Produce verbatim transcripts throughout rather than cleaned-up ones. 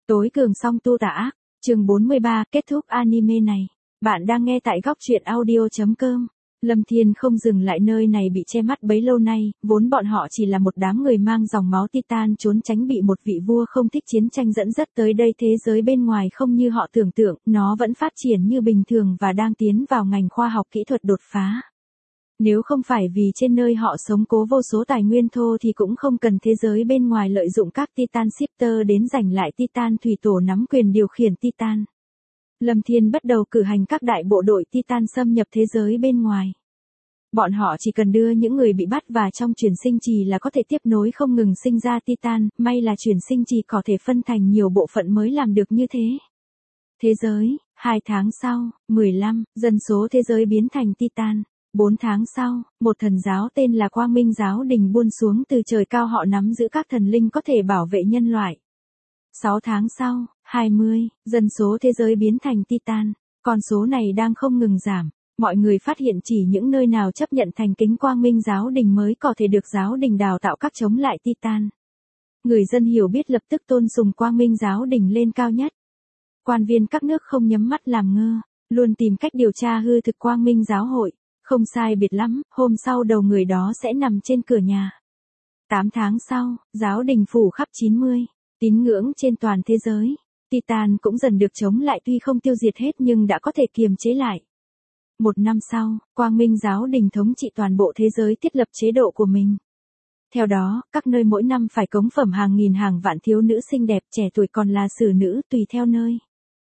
Tối cường song tu tà ác, chương bốn mươi ba, kết thúc anime này. Bạn đang nghe tại góc truyện audio.com. Lâm Thiên không dừng lại nơi này bị che mắt bấy lâu nay, vốn bọn họ chỉ là một đám người mang dòng máu Titan trốn tránh bị một vị vua không thích chiến tranh dẫn dắt tới đây. Thế giới bên ngoài không như họ tưởng tượng, nó vẫn phát triển như bình thường và đang tiến vào ngành khoa học kỹ thuật đột phá. Nếu không phải vì trên nơi họ sống cố vô số tài nguyên thô thì cũng không cần thế giới bên ngoài lợi dụng các Titan Shifter đến giành lại Titan thủy tổ nắm quyền điều khiển Titan. Lâm Thiên bắt đầu cử hành các đại bộ đội Titan xâm nhập thế giới bên ngoài. Bọn họ chỉ cần đưa những người bị bắt và trong chuyển sinh trì là có thể tiếp nối không ngừng sinh ra Titan, may là chuyển sinh trì có thể phân thành nhiều bộ phận mới làm được như thế. Thế giới, hai tháng sau, mười lăm, dân số thế giới biến thành Titan. Bốn tháng sau, một thần giáo tên là Quang Minh Giáo Đình buông xuống từ trời cao, họ nắm giữ các thần linh có thể bảo vệ nhân loại. Sáu tháng sau, hai mươi, dân số thế giới biến thành Titan. Con số này đang không ngừng giảm. Mọi người phát hiện chỉ những nơi nào chấp nhận thành kính Quang Minh Giáo Đình mới có thể được giáo đình đào tạo các chống lại Titan. Người dân hiểu biết lập tức tôn sùng Quang Minh Giáo Đình lên cao nhất. Quan viên các nước không nhắm mắt làm ngơ, luôn tìm cách điều tra hư thực Quang Minh Giáo hội. Không sai biệt lắm, hôm sau đầu người đó sẽ nằm trên cửa nhà. Tám tháng sau, giáo đình phủ khắp chín mươi, tín ngưỡng trên toàn thế giới. Titan cũng dần được chống lại, tuy không tiêu diệt hết nhưng đã có thể kiềm chế lại. Một năm sau, Quang Minh Giáo đình thống trị toàn bộ thế giới, thiết lập chế độ của mình. Theo đó, các nơi mỗi năm phải cống phẩm hàng nghìn hàng vạn thiếu nữ xinh đẹp, trẻ tuổi còn là xử nữ tùy theo nơi.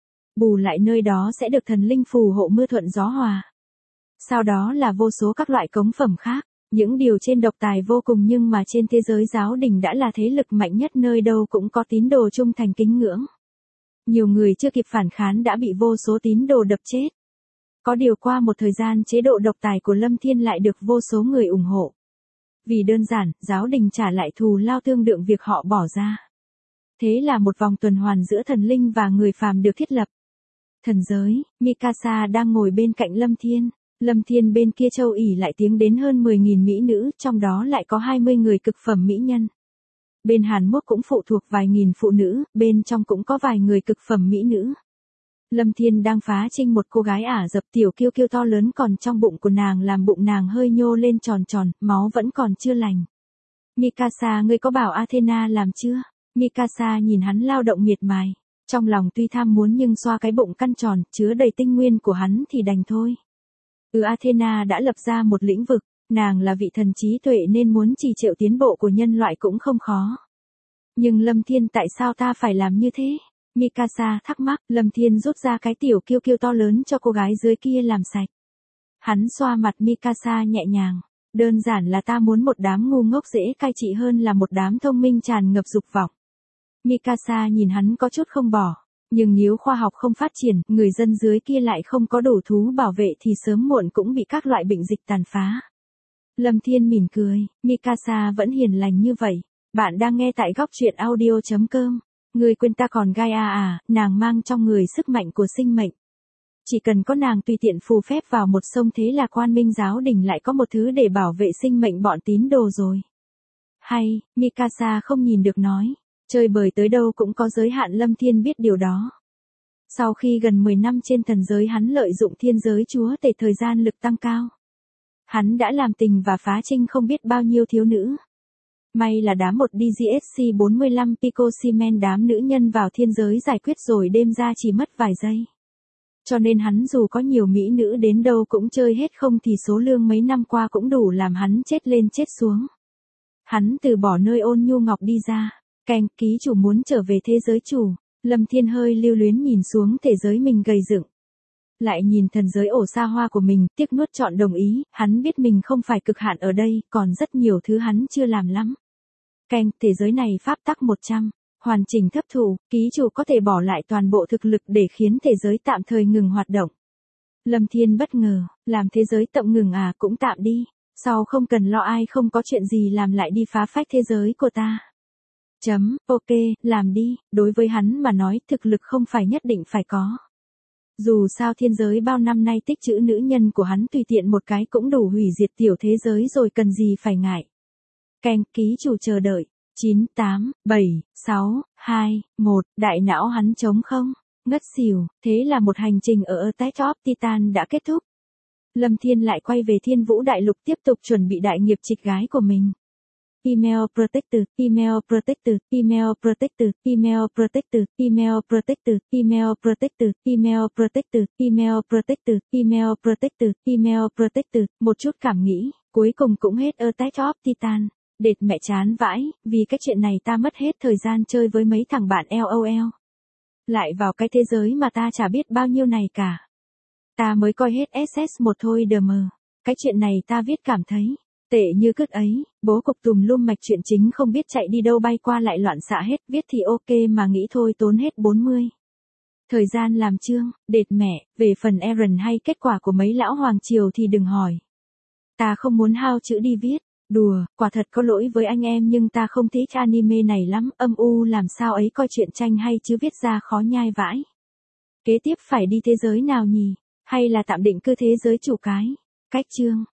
Bù lại nơi đó sẽ được thần linh phù hộ mưa thuận gió hòa. Sau đó là vô số các loại cống phẩm khác, những điều trên độc tài vô cùng, nhưng mà trên thế giới giáo đình đã là thế lực mạnh nhất, nơi đâu cũng có tín đồ trung thành kính ngưỡng. Nhiều người chưa kịp phản kháng đã bị vô số tín đồ đập chết. Có điều qua một thời gian chế độ độc tài của Lâm Thiên lại được vô số người ủng hộ. Vì đơn giản, giáo đình trả lại thù lao tương đương việc họ bỏ ra. Thế là một vòng tuần hoàn giữa thần linh và người phàm được thiết lập. Thần giới, Mikasa đang ngồi bên cạnh Lâm Thiên. Lâm Thiên bên kia châu ỉ lại tiếng đến hơn mười nghìn mỹ nữ, trong đó lại có hai mươi người cực phẩm mỹ nhân. Bên Hàn Quốc cũng phụ thuộc vài nghìn phụ nữ, bên trong cũng có vài người cực phẩm mỹ nữ. Lâm Thiên đang phá trinh một cô gái Ả Rập, tiểu kiêu kiêu to lớn còn trong bụng của nàng làm bụng nàng hơi nhô lên tròn tròn, máu vẫn còn chưa lành. Mikasa, ngươi có bảo Athena làm chưa? Mikasa nhìn hắn lao động miệt mài. Trong lòng tuy tham muốn nhưng xoa cái bụng căn tròn, chứa đầy tinh nguyên của hắn thì đành thôi. Ừ, Athena đã lập ra một lĩnh vực, nàng là vị thần trí tuệ nên muốn trì trệ tiến bộ của nhân loại cũng không khó. Nhưng Lâm Thiên, tại sao ta phải làm như thế? Mikasa thắc mắc. Lâm Thiên rút ra cái tiểu kiêu kiêu to lớn cho cô gái dưới kia làm sạch. Hắn xoa mặt Mikasa nhẹ nhàng. Đơn giản là ta muốn một đám ngu ngốc dễ cai trị hơn là một đám thông minh tràn ngập dục vọng. Mikasa nhìn hắn có chút không bỏ. Nhưng nếu khoa học không phát triển, người dân dưới kia lại không có đủ thú bảo vệ thì sớm muộn cũng bị các loại bệnh dịch tàn phá. Lâm Thiên mỉm cười, Mikasa vẫn hiền lành như vậy. Bạn đang nghe tại góc truyện audio.com. Người quên ta còn Gaia à, nàng mang trong người sức mạnh của sinh mệnh. Chỉ cần có nàng tùy tiện phù phép vào một sông, thế là Quang Minh Giáo đình lại có một thứ để bảo vệ sinh mệnh bọn tín đồ rồi. Hay, Mikasa không nhìn được nói. Chơi bời tới đâu cũng có giới hạn, Lâm Thiên biết điều đó. Sau khi gần mười năm trên thần giới, hắn lợi dụng thiên giới chúa tể thời gian lực tăng cao. Hắn đã làm tình và phá trinh không biết bao nhiêu thiếu nữ. May là đám một đê giê ét xê bốn mươi lăm Pico Siemens đám nữ nhân vào thiên giới giải quyết rồi đêm ra chỉ mất vài giây. Cho nên hắn dù có nhiều mỹ nữ đến đâu cũng chơi hết không thì số lương mấy năm qua cũng đủ làm hắn chết lên chết xuống. Hắn từ bỏ nơi ôn nhu ngọc đi ra. Canh, ký chủ muốn trở về thế giới chủ. Lâm Thiên hơi lưu luyến nhìn xuống thế giới mình gây dựng. Lại nhìn thần giới ổ xa hoa của mình, tiếc nuốt chọn đồng ý, hắn biết mình không phải cực hạn ở đây, còn rất nhiều thứ hắn chưa làm lắm. Canh, thế giới này pháp tắc một trăm, hoàn chỉnh thấp thụ, ký chủ có thể bỏ lại toàn bộ thực lực để khiến thế giới tạm thời ngừng hoạt động. Lâm Thiên bất ngờ, làm thế giới tạm ngừng à, cũng tạm đi, sau không cần lo ai không có chuyện gì làm lại đi phá phách thế giới của ta. Chấm, ok, làm đi, đối với hắn mà nói thực lực không phải nhất định phải có. Dù sao thiên giới bao năm nay tích trữ nữ nhân của hắn tùy tiện một cái cũng đủ hủy diệt tiểu thế giới rồi, cần gì phải ngại. Canh, ký chủ chờ đợi. chín, tám, bảy, sáu, hai, một, đại não hắn trống không, ngất xỉu, thế là một hành trình ở Attack of Titan đã kết thúc. Lâm Thiên lại quay về Thiên Vũ Đại Lục tiếp tục chuẩn bị đại nghiệp trịch gái của mình. Email Protector, Email Protector, Email Protector, Email Protector, Email Protector, Email Protector, Email Protector, Email Protector, Email Protector, Email Protector, một chút cảm nghĩ, cuối cùng cũng hết Attack of Titan. Đệt mẹ chán vãi, vì cái chuyện này ta mất hết thời gian chơi với mấy thằng bạn LOL. Lại vào cái thế giới mà ta chả biết bao nhiêu này cả. Ta mới coi hết ét ét một thôi đờ mờ. Cái chuyện này ta viết cảm thấy tệ như cứt ấy, bố cục tùm lum mạch chuyện chính không biết chạy đi đâu bay qua lại loạn xạ hết, viết thì ok mà nghĩ thôi tốn hết bốn mươi. Thời gian làm chương, đệt mẹ, về phần Eren hay kết quả của mấy lão hoàng triều thì đừng hỏi. Ta không muốn hao chữ đi viết, đùa, quả thật có lỗi với anh em nhưng ta không thích anime này lắm, âm u làm sao ấy coi chuyện tranh hay chứ viết ra khó nhai vãi. Kế tiếp phải đi thế giới nào nhỉ, hay là tạm định cư thế giới chủ cái, cách chương.